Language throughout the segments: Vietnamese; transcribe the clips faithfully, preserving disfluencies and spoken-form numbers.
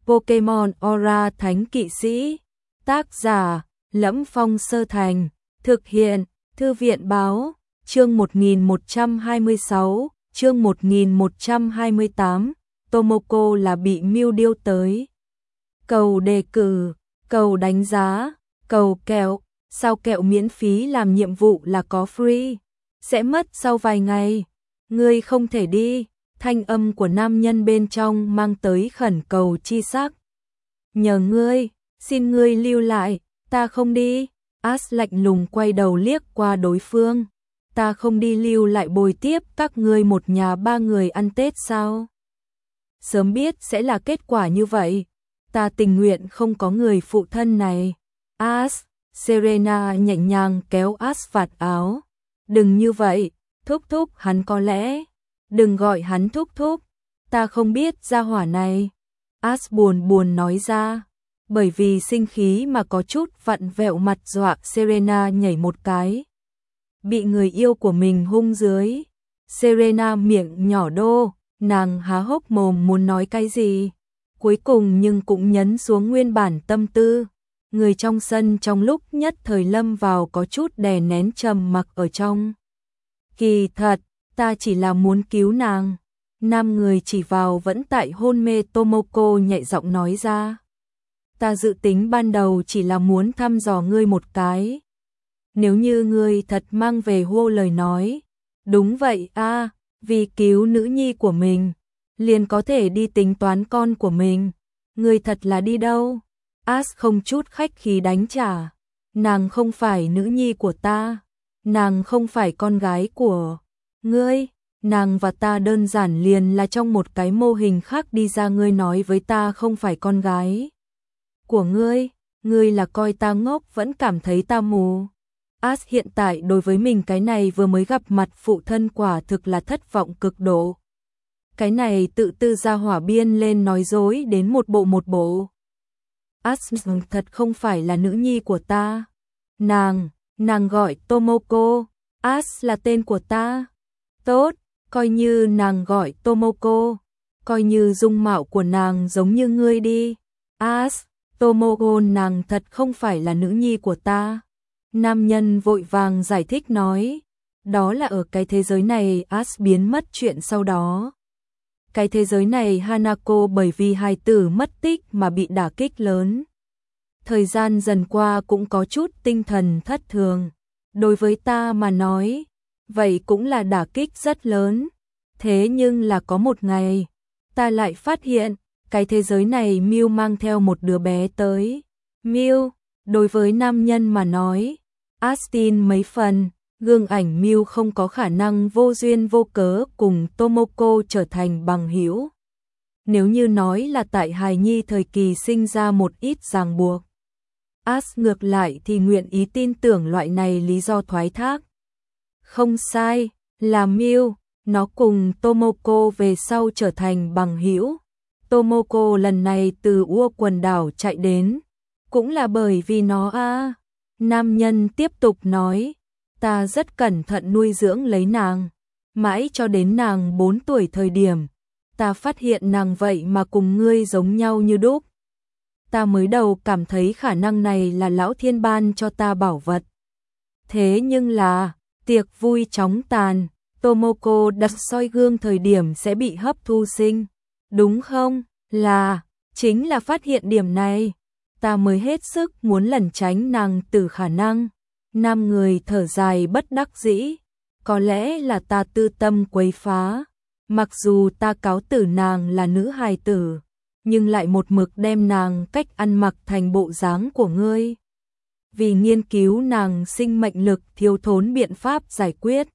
Pokemon Aura Thánh Kỵ Sĩ. Tác giả: Lẫm Phong Sơ Thành. Thực hiện: Thư viện báo. Chương một nghìn một trăm hai mươi sáu, chương một nghìn một trăm hai mươi tám, Tomoko là bị Mưu điêu tới. Cầu đề cử, cầu đánh giá, cầu kẹo, sao kẹo miễn phí làm nhiệm vụ là có free, sẽ mất sau vài ngày. Ngươi không thể đi, thanh âm của nam nhân bên trong mang tới khẩn cầu chi sắc. Nhờ ngươi, xin ngươi lưu lại, ta không đi. Ash lạnh lùng quay đầu liếc qua đối phương. Ta không đi lưu lại bồi tiếp các ngươi một nhà ba người ăn Tết sao? Sớm biết sẽ là kết quả như vậy, ta tình nguyện không có người phụ thân này. Ash, Serena nhẹ nhàng kéo Ash vạt áo. Đừng như vậy, thúc thúc hắn có lẽ. Đừng gọi hắn thúc thúc, ta không biết gia hỏa này. Ash buồn buồn nói ra. Bởi vì sinh khí mà có chút vặn vẹo mặt dọa Serena nhảy một cái. Bị người yêu của mình hung dưới. Serena miệng nhỏ đô, nàng há hốc mồm muốn nói cái gì. Cuối cùng nhưng cũng nhấn xuống nguyên bản tâm tư. Người trong sân trong lúc nhất thời lâm vào có chút đè nén trầm mặc ở trong. Kỳ thật, ta chỉ là muốn cứu nàng. Nam người chỉ vào vẫn tại hôn mê Tomoko nhẹ giọng nói ra. Ta dự tính ban đầu chỉ là muốn thăm dò ngươi một cái. Nếu như ngươi thật mang về hô lời nói. Đúng vậy a, vì cứu nữ nhi của mình, liền có thể đi tính toán con của mình. Ngươi thật là đi đâu? Ash không chút khách khí đánh trả. Nàng không phải nữ nhi của ta. Nàng không phải con gái của ngươi. Nàng và ta đơn giản liền là trong một cái mô hình khác đi ra. Ngươi nói với ta không phải con gái của ngươi, ngươi là coi ta ngốc vẫn cảm thấy ta mù. Ash hiện tại đối với mình cái này vừa mới gặp mặt phụ thân quả thực là thất vọng cực độ. Cái này tự tư ra hỏa biên lên nói dối đến một bộ một bộ. Ash thật không phải là nữ nhi của ta. Nàng, nàng gọi Tomoko, Ash là tên của ta. Tốt, coi như nàng gọi Tomoko, coi như dung mạo của nàng giống như ngươi đi. Ash, Tomoko nàng thật không phải là nữ nhi của ta. Nam nhân vội vàng giải thích nói. Đó là ở cái thế giới này Ash biến mất chuyện sau đó. Cái thế giới này Hanako bởi vì hài tử mất tích mà bị đả kích lớn. Thời gian dần qua cũng có chút tinh thần thất thường. Đối với ta mà nói, vậy cũng là đả kích rất lớn. Thế nhưng là có một ngày, ta lại phát hiện, cái thế giới này Mew mang theo một đứa bé tới. Mew, đối với nam nhân mà nói, Astin mấy phần, gương ảnh Mew không có khả năng vô duyên vô cớ cùng Tomoko trở thành bằng hữu. Nếu như nói là tại hài nhi thời kỳ sinh ra một ít ràng buộc, Ash ngược lại thì nguyện ý tin tưởng loại này lý do thoái thác. Không sai, là Mew, nó cùng Tomoko về sau trở thành bằng hữu. Tomoko lần này từ Ua quần đảo chạy đến, cũng là bởi vì nó a. À. Nam nhân tiếp tục nói, ta rất cẩn thận nuôi dưỡng lấy nàng, mãi cho đến nàng bốn tuổi thời điểm, ta phát hiện nàng vậy mà cùng ngươi giống nhau như đúc. Ta mới đầu cảm thấy khả năng này là lão thiên ban cho ta bảo vật. Thế nhưng là, tiệc vui chóng tàn, Tomoko đặt soi gương thời điểm sẽ bị hấp thu sinh. Đúng không? Là, chính là phát hiện điểm này. Ta mới hết sức muốn lẩn tránh nàng từ khả năng. Nam người thở dài bất đắc dĩ. Có lẽ là ta tư tâm quấy phá. Mặc dù ta cáo tử nàng là nữ hài tử, nhưng lại một mực đem nàng cách ăn mặc thành bộ dáng của ngươi. Vì nghiên cứu nàng sinh mệnh lực thiếu thốn biện pháp giải quyết.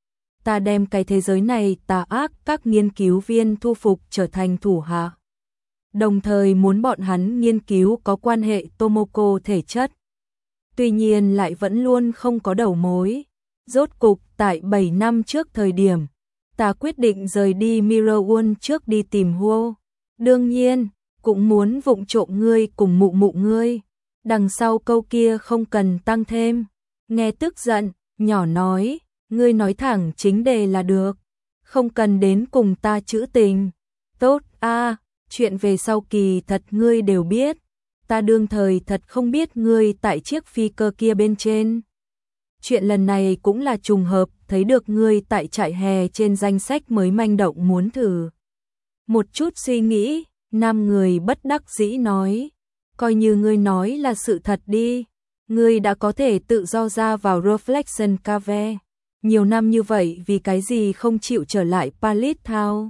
Ta đem cái thế giới này tà ác các nghiên cứu viên thu phục trở thành thủ hạ. Đồng thời muốn bọn hắn nghiên cứu có quan hệ Tomoko thể chất. Tuy nhiên lại vẫn luôn không có đầu mối. Rốt cục tại bảy năm trước thời điểm, ta quyết định rời đi Mirror World trước đi tìm Huo. Đương nhiên, cũng muốn vụng trộm ngươi cùng mụ mụ ngươi. Đằng sau câu kia không cần tăng thêm. Nghe tức giận, nhỏ nói, ngươi nói thẳng chính đề là được. Không cần đến cùng ta trữ tình. Tốt a, Chuyện về sau kỳ thật ngươi đều biết, ta đương thời thật không biết ngươi tại chiếc phi cơ kia bên trên. Chuyện lần này cũng là trùng hợp, thấy được ngươi tại trại hè trên danh sách mới manh động muốn thử. Một chút suy nghĩ, nam người bất đắc dĩ nói, coi như ngươi nói là sự thật đi, ngươi đã có thể tự do ra vào Reflection Cave. Nhiều năm như vậy vì cái gì không chịu trở lại Pallet Town?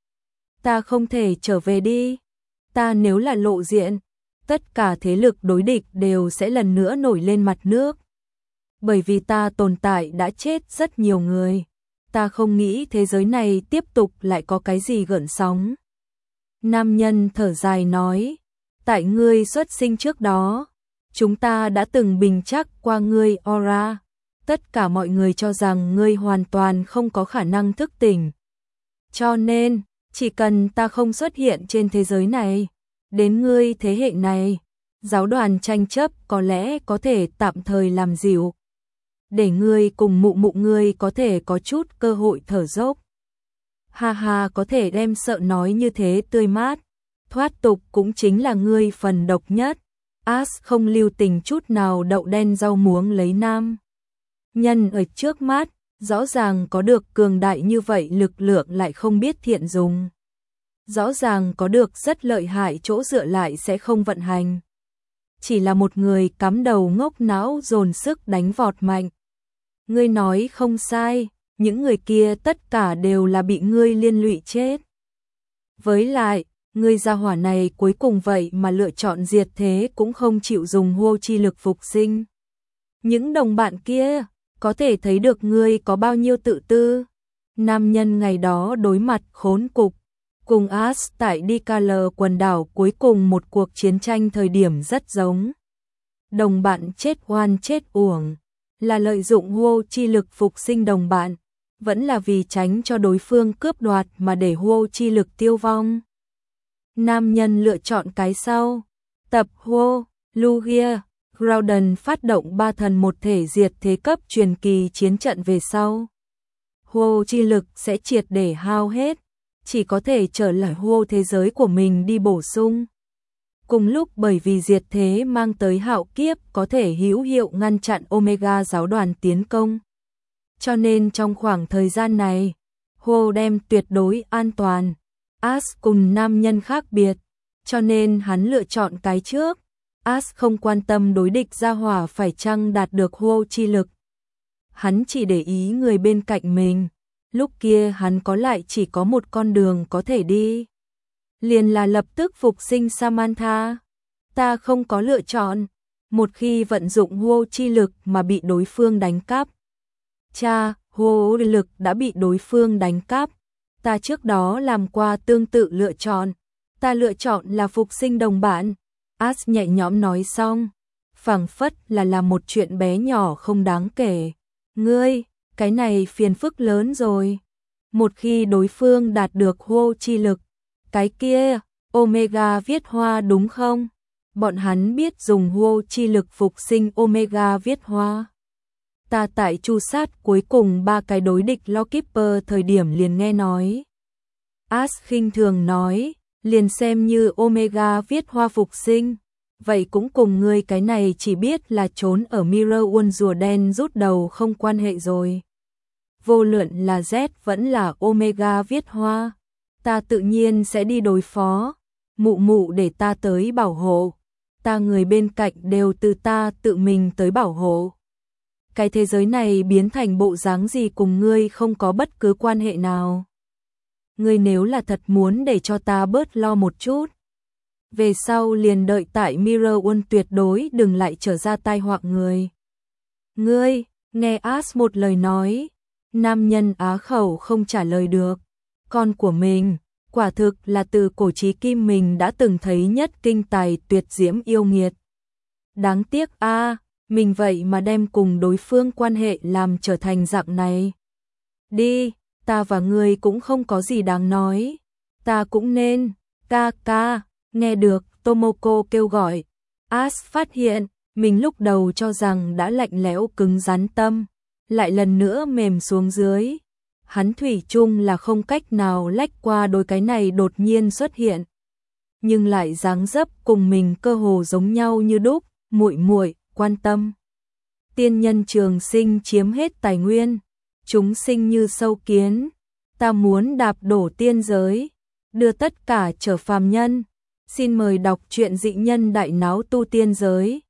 Ta không thể trở về đi. Ta nếu là lộ diện, tất cả thế lực đối địch đều sẽ lần nữa nổi lên mặt nước. Bởi vì ta tồn tại đã chết rất nhiều người. Ta không nghĩ thế giới này tiếp tục lại có cái gì gợn sóng. Nam nhân thở dài nói, tại ngươi xuất sinh trước đó, chúng ta đã từng bình chắc qua ngươi Aura. Tất cả mọi người cho rằng ngươi hoàn toàn không có khả năng thức tỉnh. Cho nên, chỉ cần ta không xuất hiện trên thế giới này, đến ngươi thế hệ này, giáo đoàn tranh chấp có lẽ có thể tạm thời làm dịu. Để ngươi cùng mụ mụ ngươi có thể có chút cơ hội thở dốc. Ha ha, có thể đem sợ nói như thế tươi mát. Thoát tục cũng chính là ngươi phần độc nhất. As không lưu tình chút nào đậu đen rau muống lấy nam nhân ở trước mắt, rõ ràng có được cường đại như vậy lực lượng lại không biết thiện dùng. Rõ ràng có được rất lợi hại chỗ dựa lại sẽ không vận hành. Chỉ là một người cắm đầu ngốc não dồn sức đánh vọt mạnh. Ngươi nói không sai, những người kia tất cả đều là bị ngươi liên lụy chết. Với lại, ngươi gia hỏa này cuối cùng vậy mà lựa chọn diệt thế cũng không chịu dùng hô chi lực phục sinh. Những đồng bạn kia, có thể thấy được ngươi có bao nhiêu tự tư. Nam nhân ngày đó đối mặt khốn cục, cùng As tại Dikal quần đảo cuối cùng một cuộc chiến tranh thời điểm rất giống. Đồng bạn chết oan chết uổng, là lợi dụng hô chi lực phục sinh đồng bạn, vẫn là vì tránh cho đối phương cướp đoạt mà để hô chi lực tiêu vong. Nam nhân lựa chọn cái sau, tập hô, Lugia, Groudon phát động ba thần một thể diệt thế cấp truyền kỳ chiến trận về sau. Hô chi lực sẽ triệt để hao hết, chỉ có thể trở lại hô thế giới của mình đi bổ sung. Cùng lúc bởi vì diệt thế mang tới hạo kiếp có thể hữu hiệu ngăn chặn Omega giáo đoàn tiến công. Cho nên trong khoảng thời gian này, hô đem tuyệt đối an toàn. As cùng nam nhân khác biệt, cho nên hắn lựa chọn cái trước. As không quan tâm đối địch gia hỏa phải chăng đạt được hô chi lực. Hắn chỉ để ý người bên cạnh mình. Lúc kia hắn có lại chỉ có một con đường có thể đi. Liền là lập tức phục sinh Samantha. Ta không có lựa chọn. Một khi vận dụng hô chi lực mà bị đối phương đánh cắp. Cha, hô lực đã bị đối phương đánh cắp. Ta trước đó làm qua tương tự lựa chọn. Ta lựa chọn là phục sinh đồng bạn. As nhẹ nhõm nói xong. Phảng phất là làm một chuyện bé nhỏ không đáng kể. Ngươi, cái này phiền phức lớn rồi. Một khi đối phương đạt được hô chi lực. Cái kia, Omega viết hoa đúng không? Bọn hắn biết dùng hô chi lực phục sinh Omega viết hoa. Ta tại chu sát cuối cùng ba cái đối địch Lawkeeper thời điểm liền nghe nói. As khinh thường nói, liền xem như Omega viết hoa phục sinh. Vậy cũng cùng ngươi cái này chỉ biết là trốn ở Mirror World rùa đen rút đầu không quan hệ rồi. Vô luận là Z vẫn là Omega viết hoa. Ta tự nhiên sẽ đi đối phó. Mụ mụ để ta tới bảo hộ. Ta người bên cạnh đều từ ta tự mình tới bảo hộ. Cái thế giới này biến thành bộ dáng gì cùng ngươi không có bất cứ quan hệ nào. Ngươi nếu là thật muốn để cho ta bớt lo một chút. Về sau liền đợi tại Mirror World tuyệt đối đừng lại trở ra tai họa người. Ngươi, nghe As một lời nói. Nam nhân á khẩu không trả lời được. Con của mình, quả thực là từ cổ chí kim mình đã từng thấy nhất kinh tài tuyệt diễm yêu nghiệt. Đáng tiếc a, à, mình vậy mà đem cùng đối phương quan hệ làm trở thành dạng này. Đi, ta và ngươi cũng không có gì đáng nói. Ta cũng nên, ca ca, nghe được Tomoko kêu gọi. As phát hiện, mình lúc đầu cho rằng đã lạnh lẽo cứng rắn tâm, lại lần nữa mềm xuống dưới. Hắn thủy chung là không cách nào lách qua đôi cái này đột nhiên xuất hiện. nhưng lại dáng dấp cùng mình cơ hồ giống nhau như đúc, muội muội quan tâm. Tiên nhân trường sinh chiếm hết tài nguyên, chúng sinh như sâu kiến, ta muốn đạp đổ tiên giới, đưa tất cả trở phàm nhân. Xin mời đọc truyện Dị Nhân Đại Náo Tu Tiên Giới.